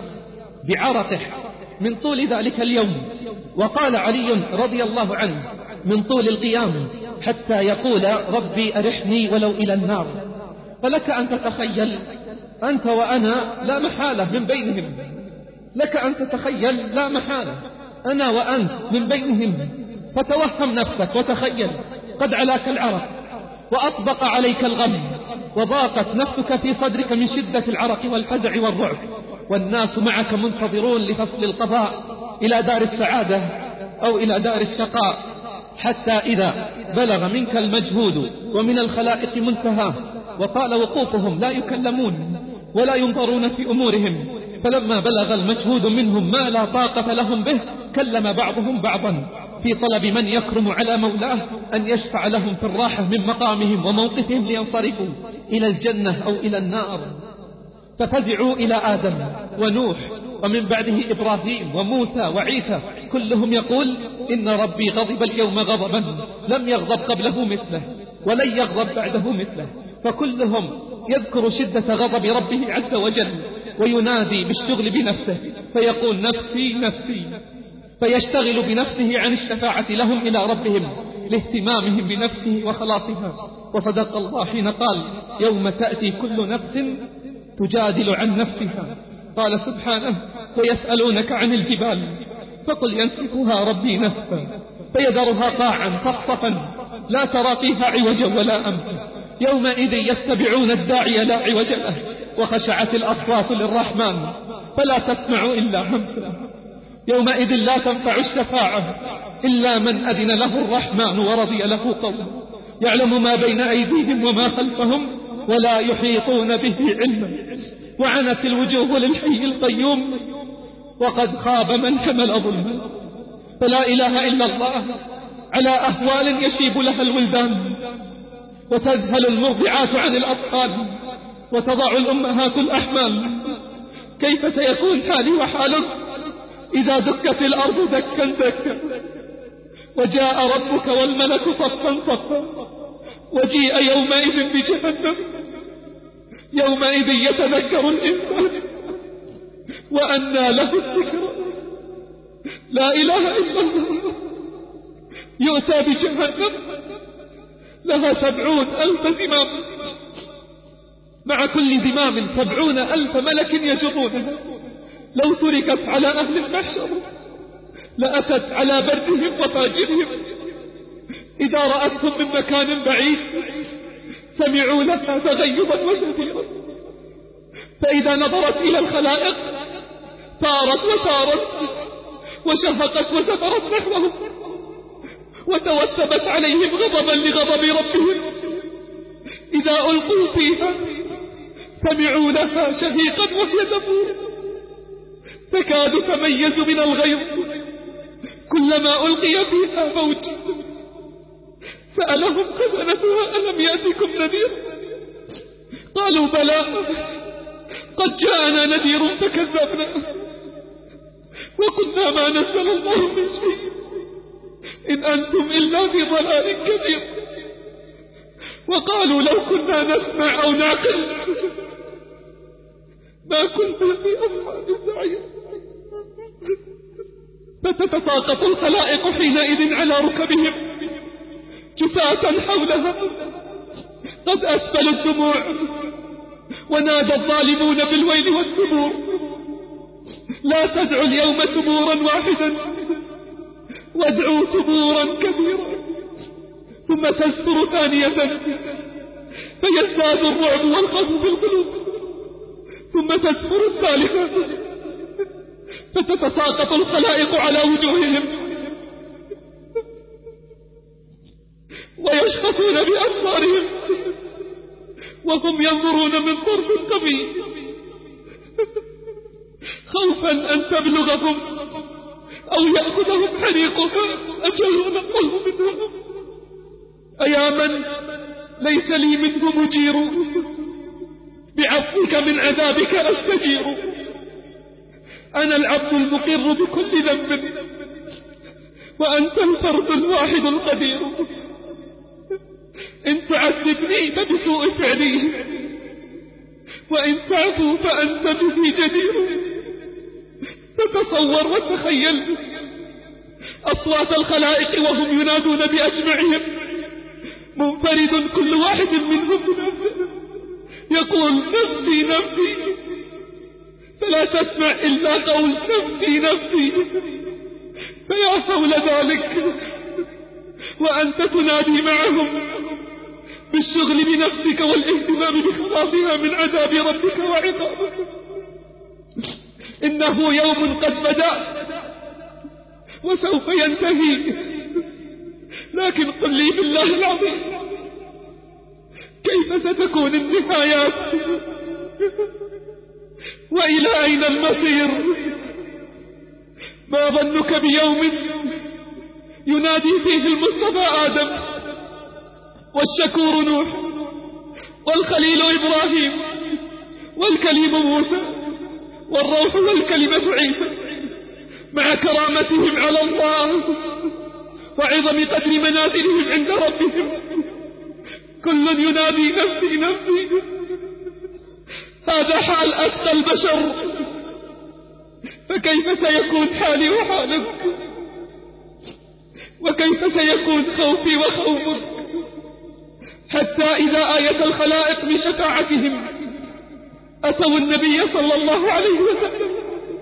Speaker 2: بعرقه من طول ذلك اليوم. وقال علي رضي الله عنه: من طول القيام حتى يقول ربي أرحني ولو إلى النار. فلك أن تتخيل أنت وأنا لا محالة من بينهم، لك أن تتخيل لا محالة أنا وأنت من بينهم. فتوهم نفسك وتخيل قد علاك العرق وأطبق عليك الغم وضاقت نفسك في صدرك من شدة العرق والفزع والرعب، والناس معك منتظرون لفصل القضاء إلى دار السعادة أو إلى دار الشقاء، حتى إذا بلغ منك المجهود ومن الخلائق منتهاه وطال وقوفهم لا يكلمون ولا ينظرون في أمورهم، فلما بلغ المجهود منهم ما لا طاقة لهم به كلم بعضهم بعضا في طلب من يكرم على مولاه أن يشفع لهم في الراحة من مقامهم وموقفهم لينصرفوا إلى الجنة أو إلى النار. ففزعوا إلى آدم ونوح ومن بعده إبراهيم وموسى وعيسى، كلهم يقول: إن ربي غضب اليوم غضبا لم يغضب قبله مثله ولن يغضب بعده مثله. فكلهم يذكر شدة غضب ربه عز وجل وينادي بالشغل بنفسه فيقول: نفسي نفسي، فيشتغل بنفسه عن الشفاعة لهم إلى ربهم لاهتمامهم بنفسه وخلاصها. وصدق الله حين قال: يوم تأتي كل نفس تجادل عن نفسها. قال سبحانه: ويسألونك عن الجبال فقل ينسفها ربي نسفا فيذرها قاعا صفصفا لا ترى فيها عوجا ولا أمتا. يومئذ يتبعون الداعي لا عوج له وخشعت الأصوات للرحمن فلا تسمع إلا همسا. يومئذ لا تنفع الشفاعة إلا من أذن له الرحمن ورضي له قولا. يعلم ما بين أيديهم وما خلفهم ولا يحيطون به علما. وعنت الوجوه للحي القيوم وقد خاب من حمل ظلما. فلا إله إلا الله على أهوال يشيب لها الولدان وتذهل المرضعات عن الأطفال وتضع الأمهات الأحمال. كيف سيكون حالي وحالك إذا دكت الأرض دكا دكا وجاء ربك والملك صفا صفا وجيء يومئذ بجهنم. يومئذ يتذكر الإنسان وأنى له الذكرى. لا إله إلا الله. يؤتى بجهنم لها سبعون ألف زمام، مع كل زمام سبعون ألف ملك يجرونها. لو تركت على أهل المحشر لأتت على بردهم وفاجرهم. إذا رأتهم من مكان بعيد سمعوا لها تغيبا وزفيرا، فإذا نظرت إلى الخلائق ثارت وثارت وشهقت وزفرت نحوهم وتوثبت عليهم غضبا لغضب ربهم. إذا ألقوا فيها سمعوا لها شهيقا وهي تفور تكاد تميز من الغيظ. كلما ألقي فيها فوج سألهم خزنتها: ألم يأتكم نذير؟ قالوا: بلى قد جاءنا نذير فكذبنا وقلنا ما نزل الله من شيء إن أنتم إلا في ضلال كبير. وقالوا: لو كنا نسمع أو نعقل ما كنا في أصحاب السعير. فتتساقط الخلائق حينئذ على ركبهم جثاة حولها قد أسفلوا الدموع ونادى الظالمون بالويل والثبور: لا تدعوا اليوم ثبورا واحدا وادعوا ثبورا كثيرا. ثم تزفر ثانية فيزداد الرعب والخوف في القلوب. ثم تزفر الثالثة فتتساقط الخلائق على وجوههم ويشخصون بأبصارهم وهم ينظرون من طرف قبيل خوفا أن تبلغهم أو يأخذهم حريقها. أجل نقله منهم. أيا من ليس لي منه مجير بعفوك من عذابك أستجير. أنا العبد المقر بكل ذنب وأنت الفرد الواحد القدير.
Speaker 3: إن تعذبني فبسوء فعلي، وإن تعفو فأنت به جدير. تتصور وتخيل أصوات الخلائق وهم ينادون بأجمعهم، منفرد كل واحد منهم بنفسه يقول نفسي نفسي، فلا تسمع إلا قول نفسي نفسي. فيا حول ذلك وأنت تنادي معهم بالشغل بنفسك والاهتمام بخلاصها من عذاب ربك وعقابه. إنه يوم قد بدأ وسوف ينتهي، لكن قل لي بالله العظيم كيف ستكون النهايات وإلى أين المصير؟ ما ظنك بيوم ينادي فيه المصطفى آدم والشكور نوح والخليل إبراهيم والكليم موسى والروح والكلمة عيسى، مع كرامتهم على الله وعظم قدر منازلهم عند ربهم، كل ينادي نفسي نفسي. هذا حال أتقى البشر، فكيف سيكون حالي وحالك؟ وكيف سيكون خوفي وخوفك؟ حتى إذا آية الخلائق بشفاعتهم أتوا النبي صلى الله عليه وسلم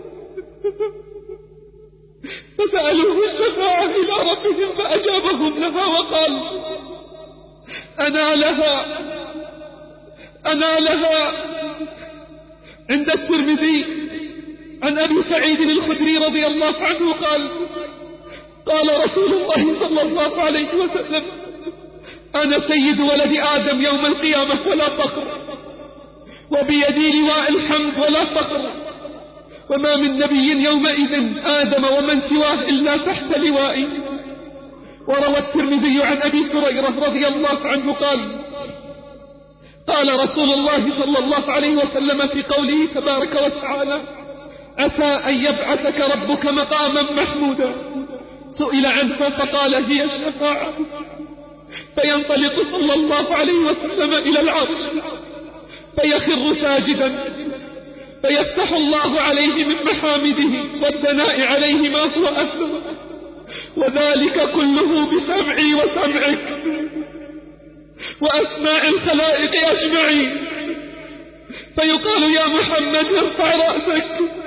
Speaker 3: فسألوه الشفاعة إلى ربهم، فأجابهم لها وقال أنا لها أنا لها. عند الترمذي عن أبي سعيد الخدري رضي الله عنه قال قال رسول الله صلى الله عليه وسلم أنا سيد ولد آدم يوم القيامة ولا فخر، وبيدي لواء الحمد ولا فخر، وما من نبي يومئذ آدم ومن سواه إلا تحت لوائي. وروى الترمذي عن أبي هريرة رضي الله عنه قال قال رسول الله صلى الله عليه وسلم في قوله تبارك وتعالى عسى أن يبعثك ربك مقاما محمودا، سئل عنها فقال هي الشفاعة، فينطلق صلى الله عليه وسلم إلى العرش فيخر ساجدا، فيفتح الله عليه من محامده والثناء عليه ما هو أهله، وذلك كله بسمعي وسمعك وأسماع الخلائق أجمعين. فيقال يا محمد ارفع رأسك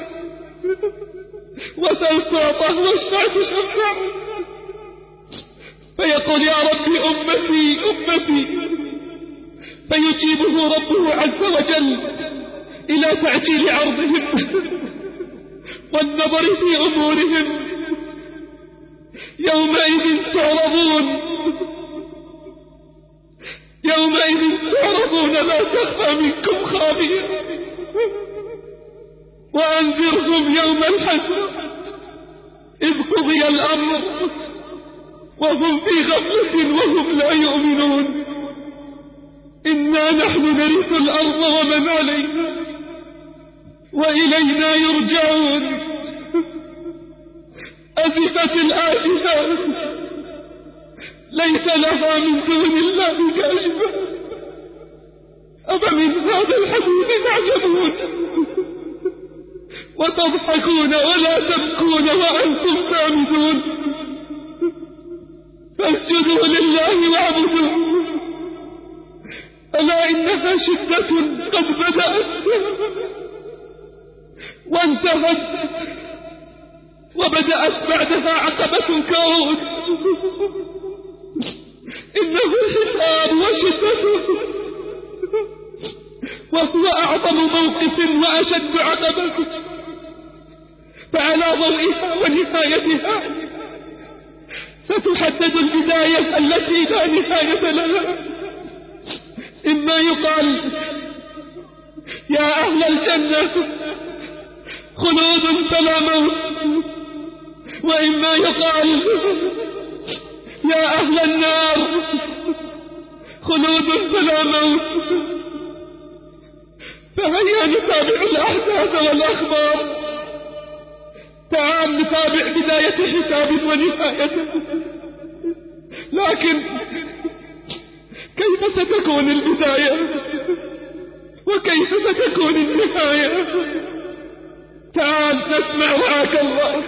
Speaker 3: وسل تعطه واشفع تشفع، فيقول يا ربي أمتي أمتي، فيجيبه ربه عز وجل إلى تعجيل عرضهم والنظر في أمورهم. يومئذ تعرضون يومئذ تعرضون لا تخفى منكم خافية، وأنذرهم يوم الحسرة إذ قضي الأمر وهم في غفلة وهم لا يؤمنون. إنا نحن نرث الأرض ومن عليها وإلينا يرجعون. أزفت الآزفة ليس لها من دون الله كاشفة، أفمن هذا الحديث تعجبون وتضحكون ولا تبكون وأنتم سامدون. فاسجدوا لله واعبدوا، ألا إنها شدة قد بدأت وانتهت، وبدأت بعدها عقبة كؤوس. إنه الحساب وشدته، وهو أعظم موقف وأشد عقبة، فعلى ضوئها ونهايتها ستحدد البداية التي لا نهاية لها. إما يقال يا أهل الجنة خلود فلا موت، وإما يقال يا أهل النار خلود فلا موت. فهيا نتابع الأحداث والأخبار. تعال نتابع بداية حساب ونهايته. لكن كيف ستكون البداية وكيف ستكون النهاية؟ تعال نسمع رعاك الله.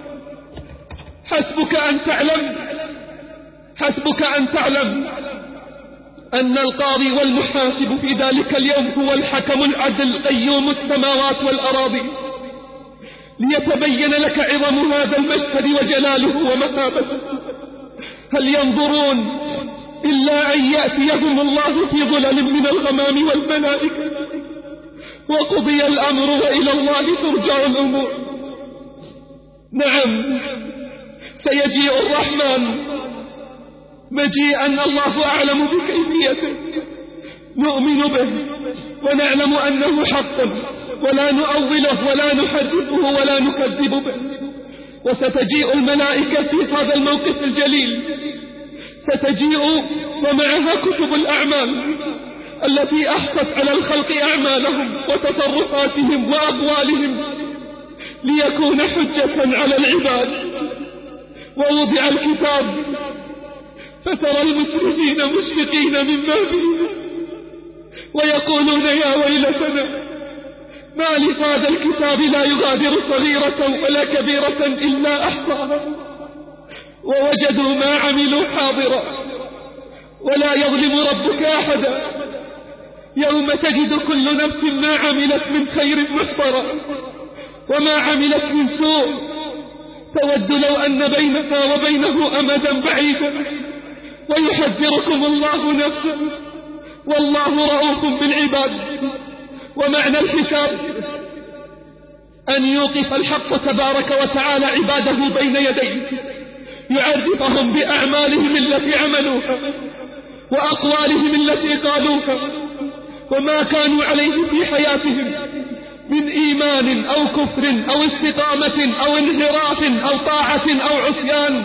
Speaker 3: حسبك أن تعلم حسبك أن تعلم أن القاضي والمحاسب في ذلك اليوم هو الحكم العدل قيوم السماوات والأراضي، ليتبين لك عظم هذا المشهد وجلاله ومثابته. هل ينظرون إلا أن يأتيهم الله في ظلل من الغمام والملائكة وقضي الأمر وإلى الله ترجع الأمور؟ نعم، سيجيء الرحمن مجيئا الله أعلم بكيفيته، نؤمن به ونعلم أنه حق ولا نؤوله ولا نحدثه ولا نكذب به. وستجيء الملائكة في هذا الموقف الجليل، ستجيء ومعها كتب الأعمال التي أحصت على الخلق أعمالهم وتصرفاتهم وأقوالهم ليكون حجة على العباد. ووضع الكتاب فترى المسرفين مشفقين مما فيه ويقولون يا ويلتنا ما لهذا الكتاب لا يغادر صغيرة ولا كبيرة إلا أحصاها ووجدوا ما عملوا حاضرا ولا يظلم ربك أحدا. يوم تجد كل نفس ما عملت من خير محضرا وما عملت من سوء تود لو أن بينها وبينه أمدا بعيدا. ويحذركم الله نفسه والله رؤوف بالعباد. ومعنى الحساب أن يوقف الحق تبارك وتعالى عباده بين يديه، يعرفهم بأعمالهم التي عملوها وأقوالهم التي قالوها وما كانوا عليه في حياتهم من إيمان أو كفر أو استقامة أو انحراف أو طاعة أو عصيان.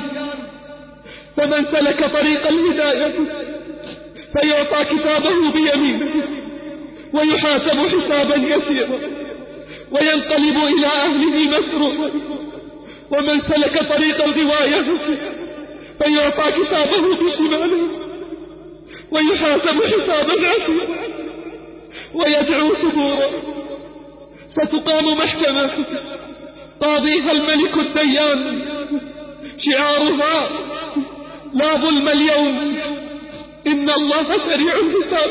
Speaker 3: فمن سلك طريق الهداية فيعطى كتابه بيمينه ويحاسب حسابا يسيرا وينقلب إلى أهله مسرورا. ومن سلك طريق الغواية فيعطى كتابه بشماله ويحاسب حسابا عسيرا ويدعو ثبورا. ستقام محكمة قاضيها الملك الديان، شعارها لا ظلم اليوم إن الله سريع الحساب.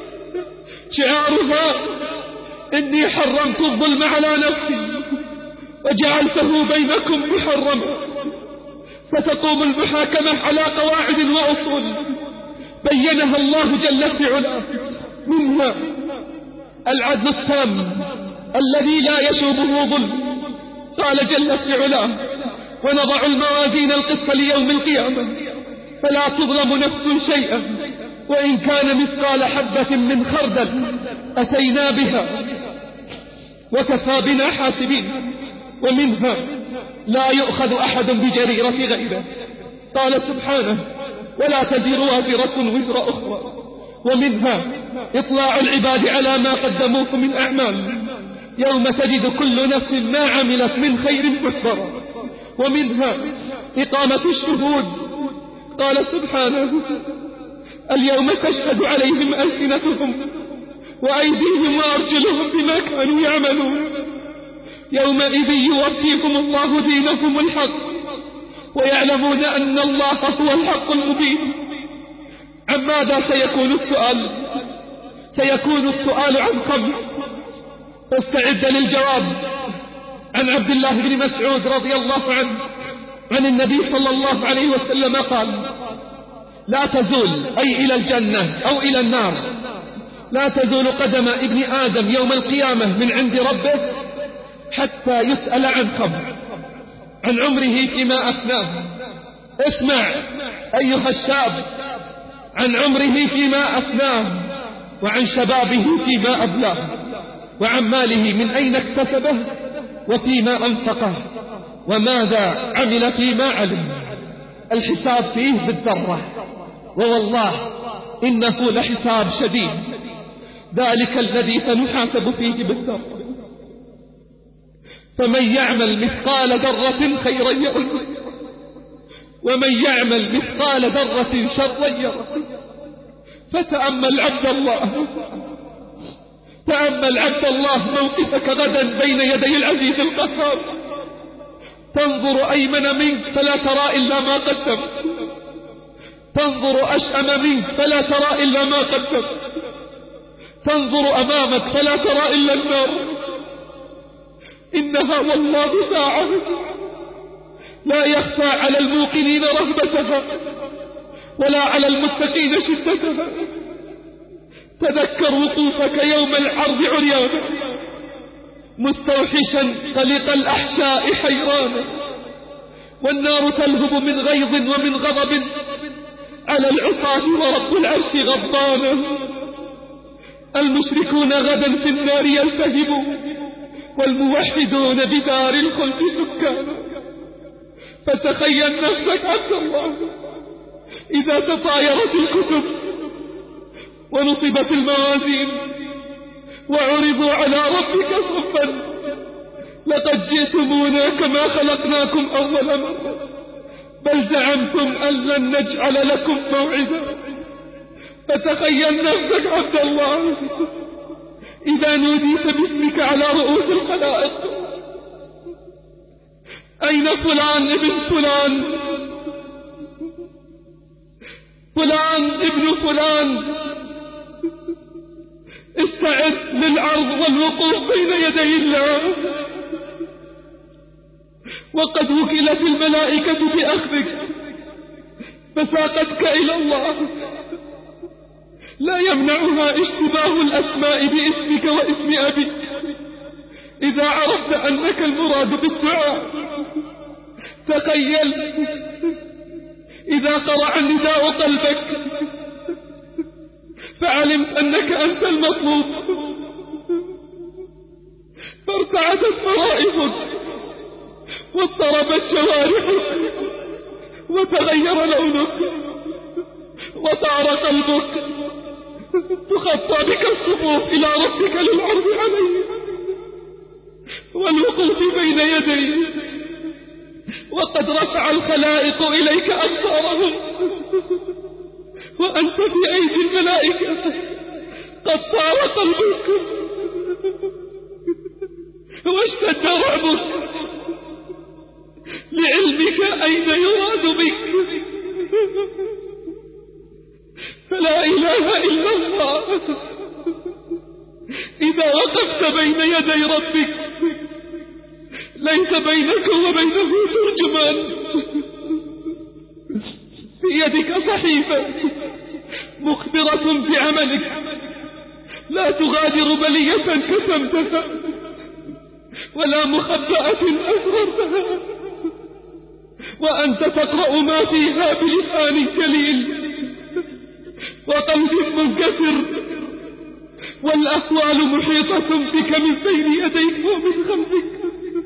Speaker 3: شعارها إني حرمت الظلم على نفسي وجعلته بينكم محرما. ستقوم المحاكمة على قواعد وأصول بينها الله جل في علاه، منها العدل التام الذي لا يشوبه ظلم. قال جل في علاه ونضع الموازين القسط ليوم القيامة فلا تظلم نفس شيئا وإن كان مثقال حبة من خردل أتينا بها وكفى بنا حاسبين. ومنها لا يؤخذ أحد بجريرة غيره. قال سبحانه ولا تزر وازرة وزر أخرى. ومنها إطلاع العباد على ما قدموه من أعمال يوم تجد كل نفس ما عملت من خير محضرا. ومنها إقامة الشهود. قال سبحانه اليوم تشهد عليهم ألسنتهم وأيديهم وأرجلهم بما كانوا يعملون يومئذ يوفيهم الله دينهم الحق ويعلمون أن الله هو الحق المبين. عن ماذا سيكون السؤال؟ سيكون السؤال عن خمس، فاستعد للجواب. عن عبد الله بن مسعود رضي الله عنه عن النبي صلى الله عليه وسلم قال لا تزول أي إلى الجنة أو إلى النار لا تزول قدم ابن آدم يوم القيامة من عند ربه حتى يسأل عن خمس: عن عمره فيما أفناه. اسمع أيها الشاب، عن عمره فيما أفناه، وعن شبابه فيما أبلاه، وعن ماله من أين اكتسبه وفيما أنفقه، وماذا عمل فيما علم. الحساب فيه بالذرة، ووالله إنه لحساب شديد، ذلك الذي سنحاسب فيه بالذرة. فمن يعمل مثقال ذرة خيرا يره، ومن يعمل مثقال ذرة شرا يره. فتأمل عبد الله، تأمل عبد الله موقفك غدا بين يدي العزيز القهار. تنظر أيمن منك فلا ترى إلا ما قدمت، تنظر أشأم منك فلا ترى إلا ما قدمت، تنظر أمامك فلا ترى إلا النار. إنها والله ساعة لا يخفى على الموقنين رهبتها ولا على المتقين شدتها. تذكر وقوفك يوم العرض عريانا مستوحشا قلق الأحشاء حيرانا، والنار تلهب من غيظ ومن غضب على العصاة ورب العرش غضبانا. المشركون غدا في النار يلتهبون والموحدون بدار الخلد سكانا. فتخيل نفسك عبد الله إذا تطايرت الكتب ونصبت الموازين وعرضوا على ربك صفا، لقد جئتمونا كما خلقناكم أول مرة، بل زعمتم أن لن نجعل لكم موعدا. فتخيل نفسك عبد الله إذا نوديت باسمك على رؤوس الخلائق: أين فلان ابن فلان، فلان ابن فلان؟ استعد للعرض والوقوف بين يدي الله، وقد وكلت الملائكة بأخذك فساقتك إلى الله. لا يمنعها اشتباه الأسماء باسمك واسم أبيك إذا عرفت أنك المراد بالدعاء. تخيل إذا قرع النداء قلبك فعلمت أنك أنت المطلوب، فارتعدت فرائفك واضطربت جوارحك وتغير لونك وطار قلبك. تخطى بك الصفوف إلى ربك للعرض عليه والوقوف بين يديه، وقد رفع الخلائق إليك أبصارهم وأنت في أيدي الملائكة. قد طار قلبك واشتد رعبك لعلمك أين يراد بك. فلا إله إلا الله إذا وقفت بين يدي ربك ليس بينك وبينه ترجمان. في يدك صحيفة مخبرة بعملك لا تغادر بلية كتمتها ولا مخبأة أسررتها، وأنت تقرأ ما فيها بلسان كليل وقلب منكسر، والأقوال محيطة بك من بين يديك ومن خلفك.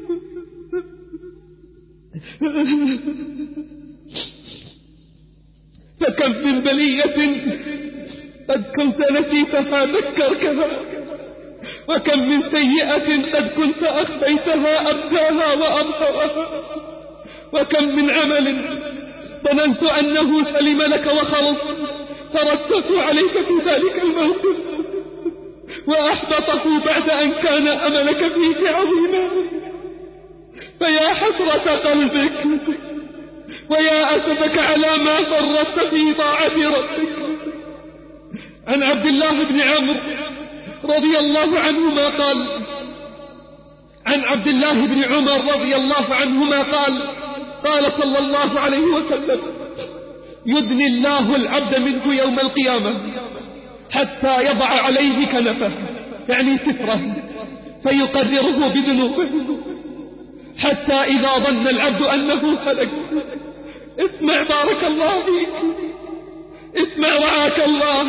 Speaker 3: فكم من بلية قد كنت نسيتها ذكركها، وكم من سيئة قد كنت أخفيتها أبداها وأبهرها، وكم من عمل ظننت أنه سلم لك وخلص ترتبت عليك في ذلك الموقف وأحبطه بعد أن كان أملك فيه عظيما. فيا حسرة قلبك ويا أسفك على ما فرطت في طاعة ربك. عن عبد الله بن عمرو رضي الله عنهما قال عن عبد الله بن عمر رضي الله عنهما قال قال صلى الله عليه وسلم: يدني الله العبد منه يوم القيامة حتى يضع عليه كنفه، يعني ستره، فيقرره بذنوبه، حتى إذا ظن العبد أنه هلك. اسمع بارك الله فيك، اسمع رعاك الله.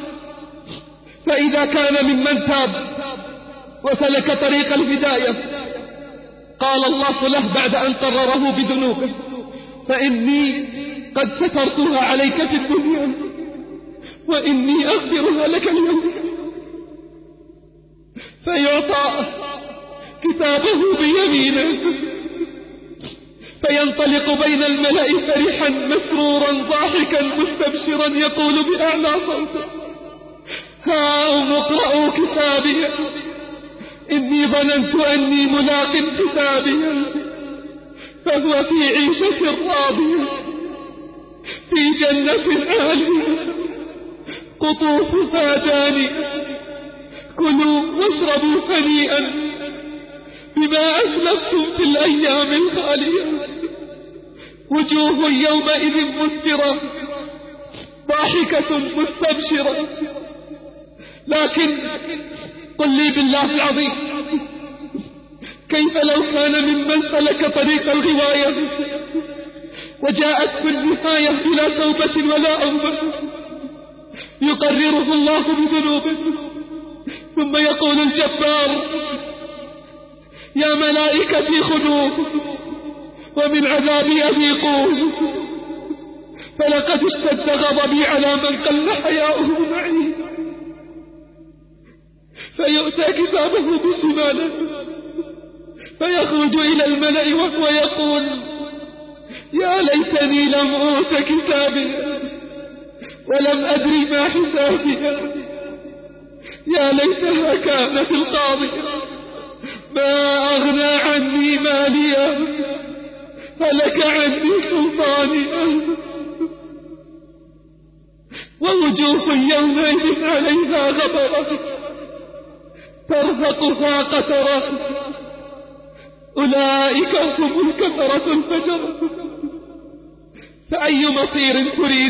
Speaker 3: فإذا كان ممن تاب وسلك طريق الهداية قال الله له بعد أن قرره بذنوبه: فإني قد سترتها عليك في الدنيا وإني أغفرها لك اليوم. فيعطى كتابه بيمينه فينطلق بين الملأ فرحا مسرورا ضاحكا مستبشرا يقول بأعلى صوته: هاؤم اقرأوا كتابي إني ظننت أني ملاق حسابي فهو في عيشة راضية في جنة عالية قطوفها دانية كلوا واشربوا هنيئا بما أسلفتم في الأيام الخالية وجوه يومئذ مسفرة ضاحكة مستبشرة. لكن قل لي بالله العظيم كيف لو كان ممن سلك طريق الغواية وجاءت في النهاية بلا توبة ولا أوبة يقرره الله بذنوبه ثم يقول الجبار يا ملائكتي خذوه ومن عذابي أذيقوه فلقد اشتد غضبي على من قل حياؤه معي. فيؤتى كتابه بشماله فيخرج إلى الملأ وهو يقول يا ليتني لم أوت كتابي ولم أدري ما حسابي يا ليتها كانت القاضية ما أغنى عني ماليا هلك عني سلطانيا ووجوه يومئذ عليها غبرة ترهقها قترة أولئك هم الكفرة الفجرة. فأي مصير تريد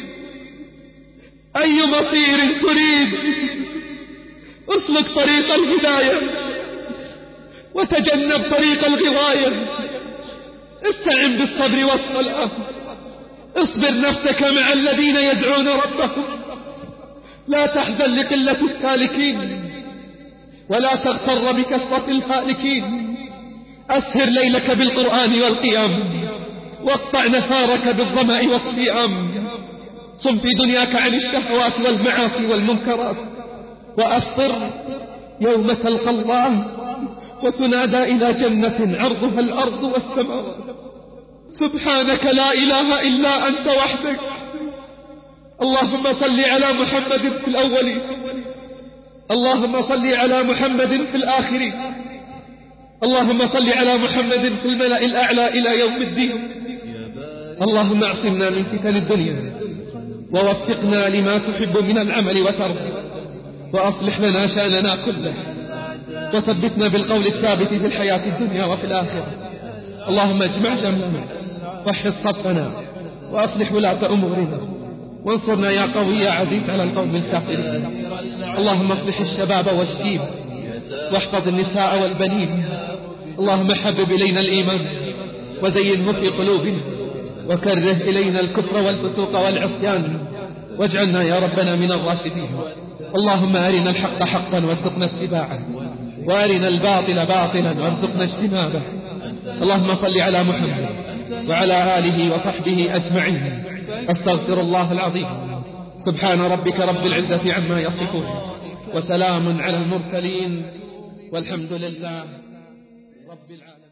Speaker 3: أي مصير تريد اسلك طريق الهداية وتجنب طريق الغواية استعن بالصبر والصلاة اصبر نفسك مع الذين يدعون ربهم لا تحزن لقلة السالكين ولا تغتر بكثرة الهالكين أسهر ليلك بالقرآن والقيام واقطع نهارك بالظمأ والصيام صم في دنياك عن الشهوات والمعاصي والمنكرات وأفطر يوم تلقى الله وتنادى إلى جنة عرضها الأرض والسماوات سبحانك لا إله إلا أنت وحدك. اللهم صل على محمد في الأولين اللهم صل على محمد في الآخرين اللهم صل على محمد في الملأ الأعلى إلى يوم الدين. اللهم اعصمنا من فتن الدنيا ووفقنا لما تحب من العمل وترضى وأصلح لنا شأننا كله وثبتنا بالقول الثابت في الحياة الدنيا وفي الآخرة. اللهم اجمع جمعنا واحفظ صفنا وأصلح ولاة أمورنا وانصرنا يا قوي يا عزيز على القوم الكافرين. اللهم اصلح الشباب والشيب واحفظ النساء والبنين. اللهم حبب إلينا الإيمان وزينه في قلوبنا وكره إلينا الكفر والفسوق والعصيان واجعلنا يا ربنا من الراشدين. اللهم أرنا الحق حقا وارزقنا اتباعه وأرنا الباطل باطلا وارزقنا اجتنابه. اللهم صل على محمد وعلى آله وصحبه أجمعين. أستغفر الله العظيم. سبحان ربك رب العزة عما يصفون وسلام على المرسلين والحمد لله رب العالمين.